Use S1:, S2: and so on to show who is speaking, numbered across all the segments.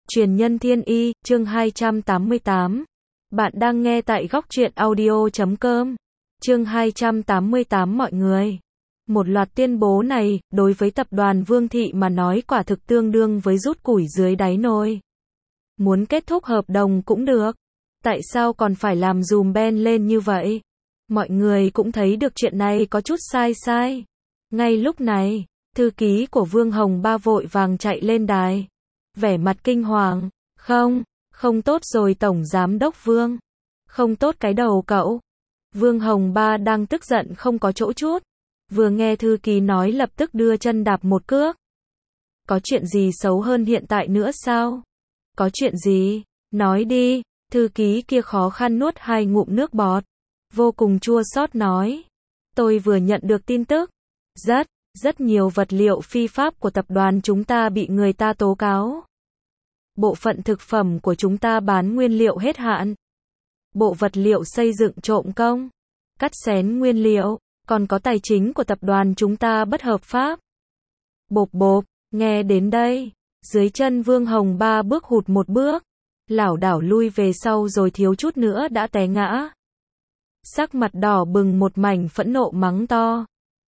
S1: Truyền nhân thiên y, chương 288. Bạn đang nghe tại góc truyện audio.com. Chương 288 mọi người. Một loạt tuyên bố này, đối với tập đoàn Vương Thị mà nói quả thực tương đương với rút củi dưới đáy nồi. Muốn kết thúc hợp đồng cũng được. Tại sao còn phải làm dùm ben lên như vậy? Mọi người cũng thấy được chuyện này có chút sai. Ngay lúc này, thư ký của Vương Hồng Ba vội vàng chạy lên đài. Vẻ mặt kinh hoàng, không tốt rồi Tổng Giám đốc Vương. Không tốt cái đầu cậu. Vương Hồng Ba đang tức giận không có chỗ chút. Vừa nghe thư ký nói lập tức đưa chân đạp một cước. Có chuyện gì xấu hơn hiện tại nữa sao? Có chuyện gì? Nói đi. Thư ký kia khó khăn nuốt 2 ngụm nước bọt. Vô cùng chua xót nói. Tôi vừa nhận được tin tức. Rất nhiều vật liệu phi pháp của tập đoàn chúng ta bị người ta tố cáo. Bộ phận thực phẩm của chúng ta bán nguyên liệu hết hạn. Bộ vật liệu xây dựng trộm công, cắt xén nguyên liệu, còn có tài chính của tập đoàn chúng ta bất hợp pháp. Bộp, nghe đến đây, dưới chân Vương Hồng Ba bước hụt một bước, lảo đảo lui về sau rồi thiếu chút nữa đã té ngã. Sắc mặt đỏ bừng một mảnh phẫn nộ mắng to.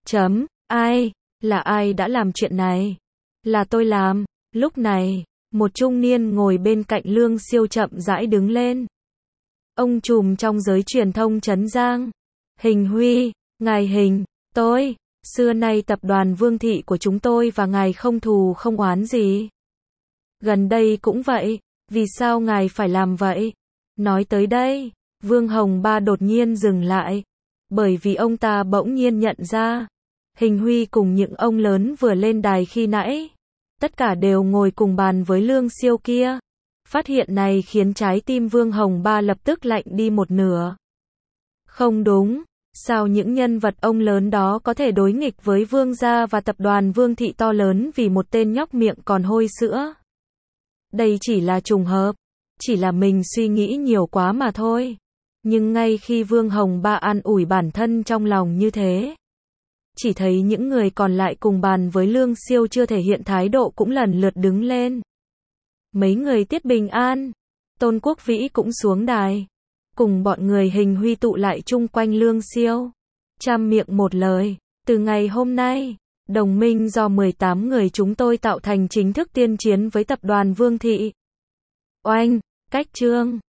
S1: Ai đã làm chuyện này? Là tôi làm. Lúc này, một trung niên ngồi bên cạnh Lương Siêu chậm rãi đứng lên. Ông trùm trong giới truyền thông Trấn Giang. Hình Huy, ngài Hình, xưa nay tập đoàn Vương Thị của chúng tôi và ngài không thù không oán gì. Gần đây cũng vậy, vì sao ngài phải làm vậy? Nói tới đây, Vương Hồng Ba đột nhiên dừng lại, bởi vì ông ta bỗng nhiên nhận ra, Hình Huy cùng những ông lớn vừa lên đài khi nãy, tất cả đều ngồi cùng bàn với Lương Siêu kia. Phát hiện này khiến trái tim Vương Hồng Ba lập tức lạnh đi một nửa. Không đúng, sao những nhân vật ông lớn đó có thể đối nghịch với Vương gia và tập đoàn Vương Thị to lớn vì một tên nhóc miệng còn hôi sữa? Đây chỉ là trùng hợp, chỉ là mình suy nghĩ nhiều quá mà thôi. Nhưng ngay khi Vương Hồng Ba an ủi bản thân trong lòng như thế, chỉ thấy những người còn lại cùng bàn với Lương Siêu chưa thể hiện thái độ cũng lần lượt đứng lên. Mấy người Tiết Bình An, Tôn Quốc Vĩ cũng xuống đài, cùng bọn người Hình Huy tụ lại chung quanh Lương Siêu. Trăm miệng một lời, từ ngày hôm nay, đồng minh do 18 người chúng tôi tạo thành chính thức tiên chiến với tập đoàn Vương Thị. Oanh, cách chương.